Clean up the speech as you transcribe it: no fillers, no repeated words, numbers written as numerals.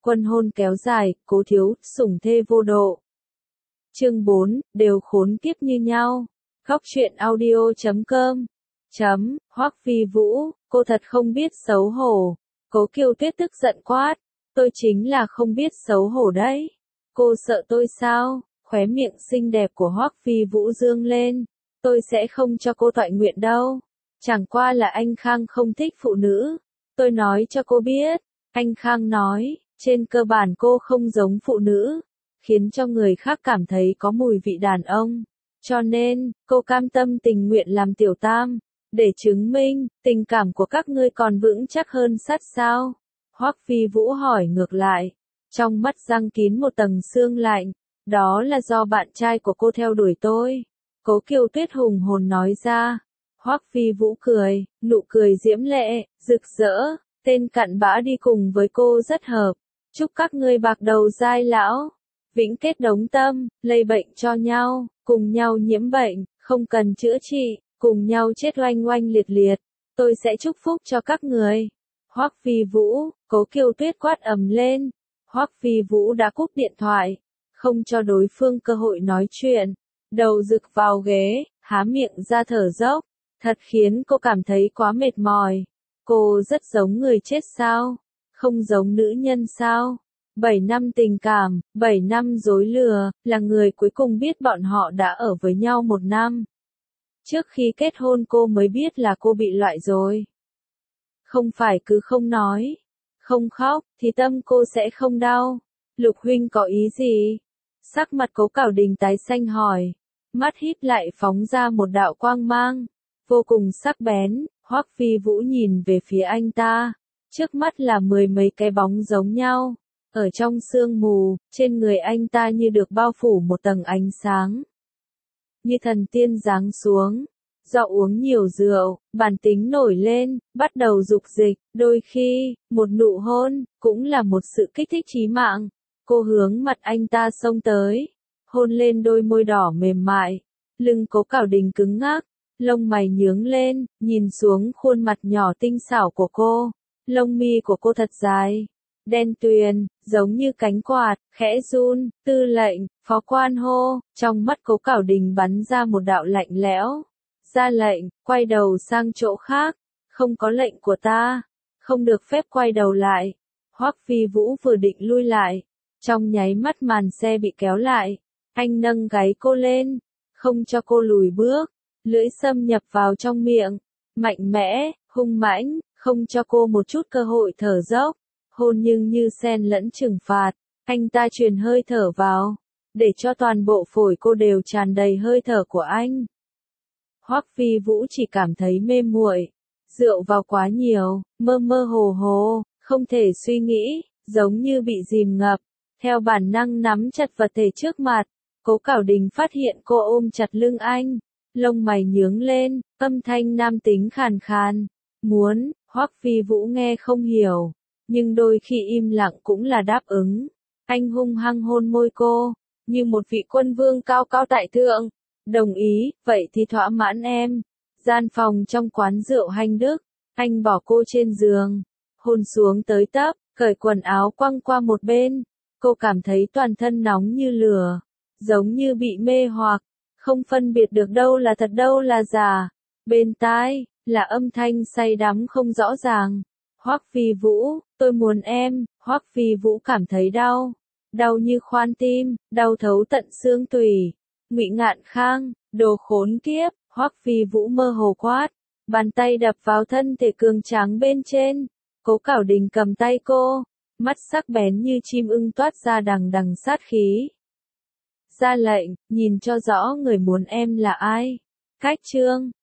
Quân hôn kéo dài, Cố thiếu, sủng thê vô độ. Chương 4, đều khốn kiếp như nhau. Góc truyện audio.com. Hoắc Phi Vũ, cô thật không biết xấu hổ. Cố Kiều Tuyết tức giận quát. Tôi chính là không biết xấu hổ đấy. Cô sợ tôi sao? Khóe miệng xinh đẹp của Hoắc Phi Vũ dương lên. Tôi sẽ không cho cô toại nguyện đâu. Chẳng qua là anh Khang không thích phụ nữ. Tôi nói cho cô biết. Anh Khang nói, trên cơ bản cô không giống phụ nữ, khiến cho người khác cảm thấy có mùi vị đàn ông. Cho nên, cô cam tâm tình nguyện làm tiểu tam, để chứng minh, tình cảm của các ngươi còn vững chắc hơn sắt sao? Hoắc Phi Vũ hỏi ngược lại, trong mắt răng kín một tầng sương lạnh, đó là do bạn trai của cô theo đuổi tôi. Cố Kiều Tuyết hùng hồn nói ra. Hoắc Phi Vũ cười, nụ cười diễm lệ, rực rỡ, tên cặn bã đi cùng với cô rất hợp. Chúc các ngươi bạc đầu giai lão, vĩnh kết đống tâm, lây bệnh cho nhau, cùng nhau nhiễm bệnh, không cần chữa trị, cùng nhau chết oanh oanh liệt liệt. Tôi sẽ chúc phúc cho các người. Hoắc Phi Vũ, Cố Kiều Tuyết quát ầm lên. Hoắc Phi Vũ đã cúp điện thoại, không cho đối phương cơ hội nói chuyện, đầu rực vào ghế, há miệng ra thở dốc, thật khiến cô cảm thấy quá mệt mỏi. Cô rất giống người chết sao? Không giống nữ nhân sao? 7 năm tình cảm, 7 năm dối lừa, là người cuối cùng biết bọn họ đã ở với nhau 1 năm. Trước khi kết hôn cô mới biết là cô bị loại rồi. Không phải cứ không nói, không khóc, thì tâm cô sẽ không đau. Lục huynh có ý gì? Sắc mặt Cố Cảo Đình tái xanh hỏi. Mắt híp lại phóng ra một đạo quang mang, vô cùng sắc bén. Hoắc Phi Vũ nhìn về phía anh ta. Trước mắt là 10 mấy cái bóng giống nhau. Ở trong sương mù, trên người anh ta như được bao phủ một tầng ánh sáng. Như thần tiên giáng xuống. Do uống nhiều rượu, bản tính nổi lên, bắt đầu dục dịch. Đôi khi, một nụ hôn, cũng là một sự kích thích chí mạng. Cô hướng mặt anh ta xông tới. Hôn lên đôi môi đỏ mềm mại. Lưng Cố Cảo Đình cứng ngắc. Lông mày nhướng lên, nhìn xuống khuôn mặt nhỏ tinh xảo của cô. Lông mi của cô thật dài, đen tuyền, giống như cánh quạt, khẽ run. Tư lệnh, phó quan hô. Trong mắt Cố Cảo Đình bắn ra một đạo lạnh lẽo. Ra lệnh, quay đầu sang chỗ khác. Không có lệnh của ta, không được phép quay đầu lại. Hoắc Phi Vũ vừa định lui lại, trong nháy mắt màn xe bị kéo lại. Anh nâng gáy cô lên, không cho cô lùi bước. Lưỡi xâm nhập vào trong miệng, mạnh mẽ, hung mãnh, không cho cô một chút cơ hội thở dốc. Hôn nhưng như xen lẫn trừng phạt, anh ta truyền hơi thở vào, để cho toàn bộ phổi cô đều tràn đầy hơi thở của anh. Hoắc Phi Vũ chỉ cảm thấy mê muội, rượu vào quá nhiều, mơ mơ hồ hồ, không thể suy nghĩ, giống như bị dìm ngập. Theo bản năng nắm chặt vật thể trước mặt, Cố Cảo Đình phát hiện cô ôm chặt lưng anh. Lông mày nhướng lên, âm thanh nam tính khàn khàn. Muốn, Hoắc Phi Vũ nghe không hiểu, nhưng đôi khi im lặng cũng là đáp ứng. Anh hung hăng hôn môi cô, như một vị quân vương cao cao tại thượng. Đồng ý, vậy thì thỏa mãn em. Gian phòng trong quán rượu Hành Đức, anh bỏ cô trên giường, hôn xuống tới tấp, cởi quần áo quăng qua một bên. Cô cảm thấy toàn thân nóng như lửa, giống như bị mê hoặc. Không phân biệt được đâu là thật đâu là giả. Bên tai, là âm thanh say đắm không rõ ràng. Hoắc Phi Vũ, tôi muốn em. Hoắc Phi Vũ cảm thấy đau. Đau như khoan tim, đau thấu tận xương tủy. Ngụy Ngạn Khang, đồ khốn kiếp. Hoắc Phi Vũ mơ hồ quát. Bàn tay đập vào thân thể cường tráng bên trên. Cố Cảo Đình cầm tay cô. Mắt sắc bén như chim ưng toát ra đằng đằng sát khí. Ra lệnh, nhìn cho rõ người muốn em là ai. Cách chương